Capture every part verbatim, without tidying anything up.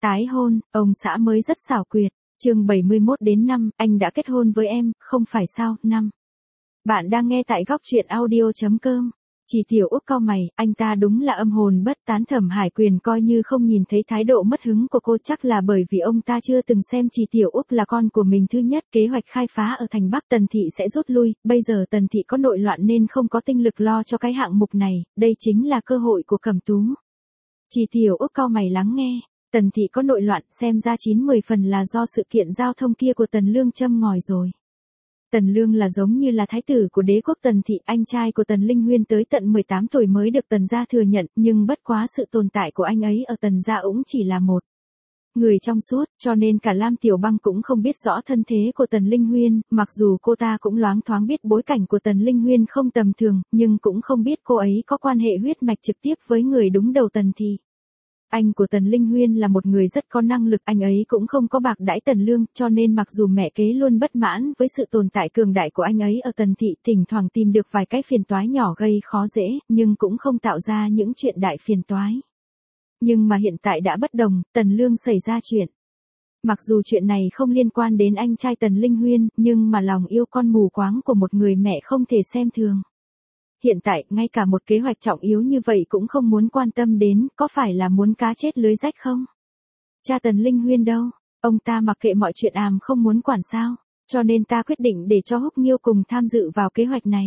Tái hôn, ông xã mới rất xảo quyệt. Chương bảy mươi mốt đến năm, anh đã kết hôn với em, không phải sao? Năm. Bạn đang nghe tại góc truyện audio chấm com. Chỉ Tiểu Úc cau mày, anh ta đúng là âm hồn bất tán. Thẩm Hải Quyền coi như không nhìn thấy thái độ mất hứng của cô, chắc là bởi vì ông ta chưa từng xem Chỉ Tiểu Úc là con của mình. Thứ nhất, kế hoạch khai phá ở thành Bắc Tần Thị sẽ rút lui, bây giờ Tần Thị có nội loạn nên không có tinh lực lo cho cái hạng mục này, đây chính là cơ hội của Cẩm Tú. Chỉ Tiểu Úc cau mày lắng nghe. Tần Thị có nội loạn, xem ra chín mười phần là do sự kiện giao thông kia của Tần Lương châm ngòi rồi. Tần Lương là giống như là thái tử của đế quốc Tần Thị, anh trai của Tần Linh Huyên tới tận mười tám tuổi mới được Tần gia thừa nhận, nhưng bất quá sự tồn tại của anh ấy ở Tần gia cũng chỉ là một người trong suốt, cho nên cả Lam Tiểu Băng cũng không biết rõ thân thế của Tần Linh Huyên, mặc dù cô ta cũng loáng thoáng biết bối cảnh của Tần Linh Huyên không tầm thường, nhưng cũng không biết cô ấy có quan hệ huyết mạch trực tiếp với người đứng đầu Tần Thị. Anh của Tần Linh Huyên là một người rất có năng lực, anh ấy cũng không có bạc đãi Tần Lương, cho nên mặc dù mẹ kế luôn bất mãn với sự tồn tại cường đại của anh ấy ở Tần Thị, thỉnh thoảng tìm được vài cái phiền toái nhỏ gây khó dễ, nhưng cũng không tạo ra những chuyện đại phiền toái. Nhưng mà hiện tại đã bất đồng, Tần Lương xảy ra chuyện. Mặc dù chuyện này không liên quan đến anh trai Tần Linh Huyên, nhưng mà lòng yêu con mù quáng của một người mẹ không thể xem thường. Hiện tại, ngay cả một kế hoạch trọng yếu như vậy cũng không muốn quan tâm đến, có phải là muốn cá chết lưới rách không? Cha Tần Linh Huyên đâu? Ông ta mặc kệ mọi chuyện àm không muốn quản sao? Cho nên ta quyết định để cho Húc Nghiêu cùng tham dự vào kế hoạch này.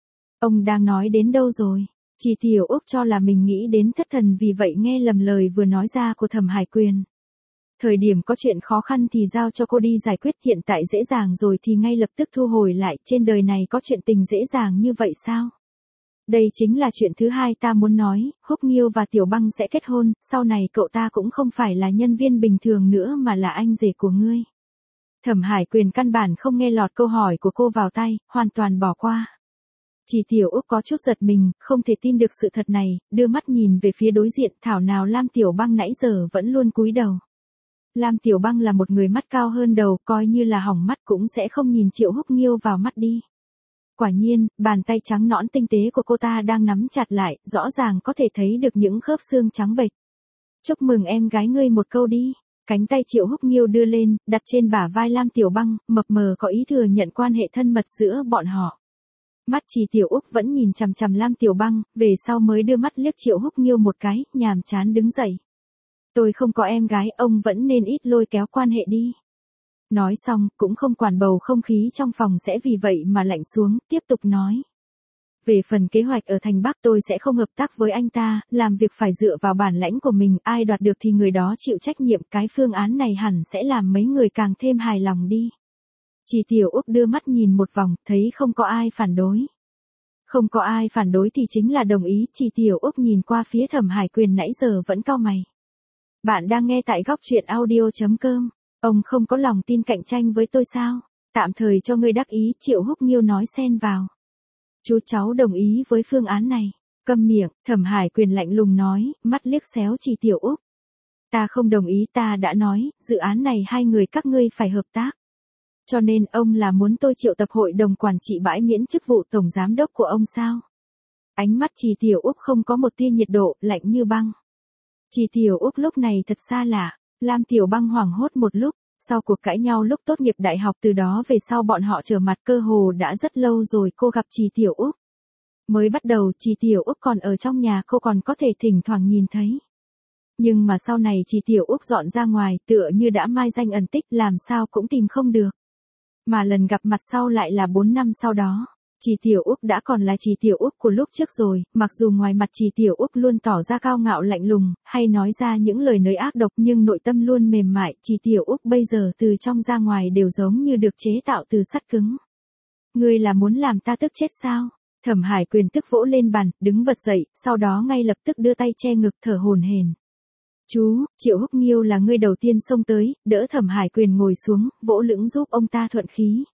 Ông đang nói đến đâu rồi? Chỉ Tiểu Úc cho là mình nghĩ đến thất thần, vì vậy nghe lầm lời vừa nói ra của Thẩm Hải Quyền. Thời điểm có chuyện khó khăn thì giao cho cô đi giải quyết, hiện tại dễ dàng rồi thì ngay lập tức thu hồi lại, trên đời này có chuyện tình dễ dàng như vậy sao? Đây chính là chuyện thứ hai ta muốn nói, Húc Nghiêu và Tiểu Băng sẽ kết hôn, sau này cậu ta cũng không phải là nhân viên bình thường nữa mà là anh rể của ngươi. Thẩm Hải Quyền căn bản không nghe lọt câu hỏi của cô vào tai, hoàn toàn bỏ qua. Chỉ Tiểu Úc có chút giật mình, không thể tin được sự thật này, đưa mắt nhìn về phía đối diện, thảo nào Lam Tiểu Băng nãy giờ vẫn luôn cúi đầu. Lam Tiểu Băng là một người mắt cao hơn đầu, coi như là hỏng mắt cũng sẽ không nhìn Triệu Húc Nghiêu vào mắt đi. Quả nhiên, bàn tay trắng nõn tinh tế của cô ta đang nắm chặt lại, rõ ràng có thể thấy được những khớp xương trắng bệch. Chúc mừng em gái ngươi một câu đi. Cánh tay Triệu Húc Nghiêu đưa lên, đặt trên bả vai Lam Tiểu Băng, mập mờ có ý thừa nhận quan hệ thân mật giữa bọn họ. Mắt Chỉ Tiểu Úc vẫn nhìn chằm chằm Lam Tiểu Băng, về sau mới đưa mắt liếc Triệu Húc Nghiêu một cái, nhàm chán đứng dậy. Tôi không có em gái, ông vẫn nên ít lôi kéo quan hệ đi. Nói xong, cũng không quản bầu không khí trong phòng sẽ vì vậy mà lạnh xuống, tiếp tục nói. Về phần kế hoạch ở thành Bắc tôi sẽ không hợp tác với anh ta, làm việc phải dựa vào bản lãnh của mình, ai đoạt được thì người đó chịu trách nhiệm, cái phương án này hẳn sẽ làm mấy người càng thêm hài lòng đi. Chỉ Tiểu Úc đưa mắt nhìn một vòng, thấy không có ai phản đối. Không có ai phản đối thì chính là đồng ý, Chỉ Tiểu Úc nhìn qua phía Thẩm Hải Quyền nãy giờ vẫn cau mày. Bạn đang nghe tại góc truyện audio chấm com. Ông không có lòng tin cạnh tranh với tôi sao? Tạm thời cho ngươi đắc ý, Triệu Húc Nghiêu nói xen vào. Chú cháu đồng ý với phương án này. Câm miệng, Thẩm Hải Quyền lạnh lùng nói, mắt liếc xéo Chỉ Tiểu Úc. Ta không đồng ý, ta đã nói, dự án này hai người các ngươi phải hợp tác. Cho nên ông là muốn tôi triệu tập hội đồng quản trị bãi miễn chức vụ tổng giám đốc của ông sao? Ánh mắt Chỉ Tiểu Úc không có một tia nhiệt độ, lạnh như băng. Chỉ Tiểu Úc lúc này thật xa lạ. Lam Tiểu Băng hoảng hốt một lúc, sau cuộc cãi nhau lúc tốt nghiệp đại học, từ đó về sau bọn họ trở mặt cơ hồ đã rất lâu rồi. Cô gặp Chỉ Tiểu Úc. Mới bắt đầu Chỉ Tiểu Úc còn ở trong nhà, cô còn có thể thỉnh thoảng nhìn thấy. Nhưng mà sau này Chỉ Tiểu Úc dọn ra ngoài, tựa như đã mai danh ẩn tích, làm sao cũng tìm không được. Mà lần gặp mặt sau lại là bốn năm sau đó. Chỉ Tiểu Úc đã còn là Chỉ Tiểu Úc của lúc trước rồi, mặc dù ngoài mặt Chỉ Tiểu Úc luôn tỏ ra cao ngạo lạnh lùng, hay nói ra những lời nói ác độc, nhưng nội tâm luôn mềm mại. Chỉ Tiểu Úc bây giờ từ trong ra ngoài đều giống như được chế tạo từ sắt cứng. Ngươi là muốn làm ta tức chết sao? Thẩm Hải Quyền tức vỗ lên bàn, đứng bật dậy, sau đó ngay lập tức đưa tay che ngực thở hổn hển. Chú, Triệu Húc Nghiêu là ngươi đầu tiên xông tới, đỡ Thẩm Hải Quyền ngồi xuống, vỗ lưng giúp ông ta thuận khí.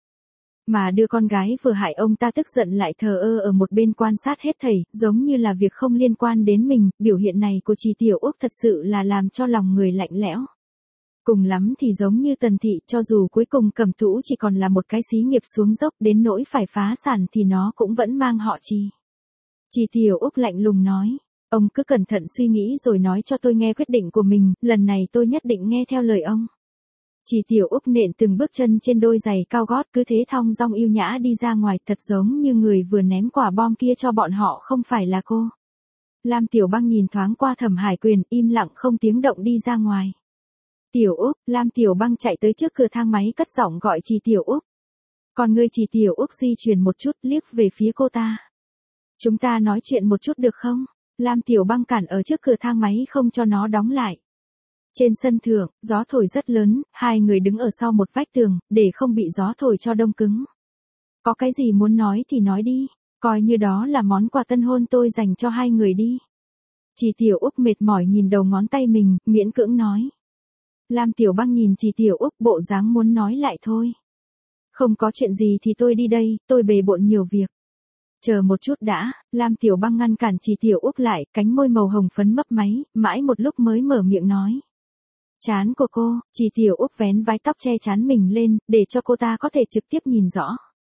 Mà đưa con gái vừa hại ông ta tức giận lại thờ ơ ở một bên quan sát hết thảy, giống như là việc không liên quan đến mình, biểu hiện này của Chỉ Tiểu Úc thật sự là làm cho lòng người lạnh lẽo. Cùng lắm thì giống như Tần Thị, cho dù cuối cùng Cẩm Tú chỉ còn là một cái xí nghiệp xuống dốc đến nỗi phải phá sản thì nó cũng vẫn mang họ Chỉ. Chỉ Tiểu Úc lạnh lùng nói, Ông cứ cẩn thận suy nghĩ rồi nói cho tôi nghe quyết định của mình, lần này tôi nhất định nghe theo lời ông. Chị Tiểu Úc nện từng bước chân trên đôi giày cao gót cứ thế thong dong yêu nhã đi ra ngoài, thật giống như người vừa ném quả bom kia cho bọn họ không phải là cô. Lam Tiểu Băng nhìn thoáng qua Thẩm Hải Quyền, im lặng không tiếng động đi ra ngoài. Tiểu Úc, Lam Tiểu Băng chạy tới trước cửa thang máy cất giọng gọi chị Tiểu Úc. Còn người chị Tiểu Úc di chuyển một chút liếc về phía cô ta. Chúng ta nói chuyện một chút được không? Lam Tiểu Băng cản ở trước cửa thang máy không cho nó đóng lại. Trên sân thượng, gió thổi rất lớn, hai người đứng ở sau một vách tường, để không bị gió thổi cho đông cứng. Có cái gì muốn nói thì nói đi, coi như đó là món quà tân hôn tôi dành cho hai người đi. Chị Tiểu Úc mệt mỏi nhìn đầu ngón tay mình, miễn cưỡng nói. Lam Tiểu Băng nhìn chị Tiểu Úc bộ dáng muốn nói lại thôi. Không có chuyện gì thì tôi đi đây, tôi bề bộn nhiều việc. Chờ một chút đã, Lam Tiểu Băng ngăn cản chị Tiểu Úc lại, cánh môi màu hồng phấn mấp máy, mãi một lúc mới mở miệng nói. Chán của cô, chị Tiểu Úc vén vái tóc che chán mình lên, để cho cô ta có thể trực tiếp nhìn rõ.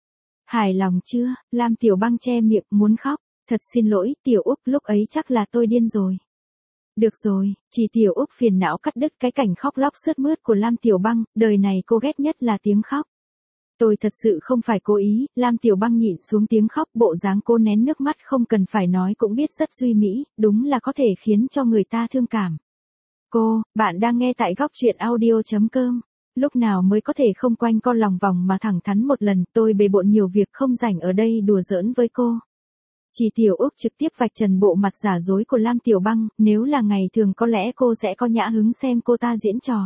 Hài lòng chưa? Lam Tiểu Băng che miệng, muốn khóc. Thật xin lỗi, Tiểu Úc, lúc ấy chắc là tôi điên rồi. Được rồi, chị Tiểu Úc phiền não cắt đứt cái cảnh khóc lóc sướt mướt của Lam Tiểu Băng, đời này cô ghét nhất là tiếng khóc. Tôi thật sự không phải cố ý, Lam Tiểu Băng nhịn xuống tiếng khóc, bộ dáng cô nén nước mắt không cần phải nói cũng biết rất duy mỹ, đúng là có thể khiến cho người ta thương cảm. Cô, bạn đang nghe tại góc truyện audio chấm com. Lúc nào mới có thể không quanh co lòng vòng mà thẳng thắn một lần, tôi bề bộn nhiều việc không rảnh ở đây đùa giỡn với cô. Chị Tiểu Úc trực tiếp vạch trần bộ mặt giả dối của Lam Tiểu Băng, nếu là ngày thường có lẽ cô sẽ có nhã hứng xem cô ta diễn trò.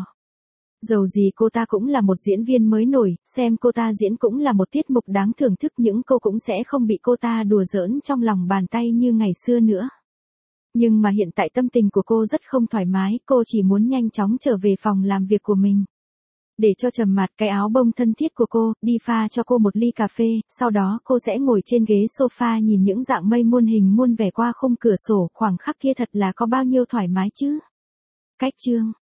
Dầu gì cô ta cũng là một diễn viên mới nổi, xem cô ta diễn cũng là một tiết mục đáng thưởng thức, những cô cũng sẽ không bị cô ta đùa giỡn trong lòng bàn tay như ngày xưa nữa. Nhưng mà hiện tại tâm tình của cô rất không thoải mái, cô chỉ muốn nhanh chóng trở về phòng làm việc của mình. Để cho trầm mặt cái áo bông thân thiết của cô, đi pha cho cô một ly cà phê, sau đó cô sẽ ngồi trên ghế sofa nhìn những dạng mây muôn hình muôn vẻ qua khung cửa sổ, khoảng khắc kia thật là có bao nhiêu thoải mái chứ. Cách chương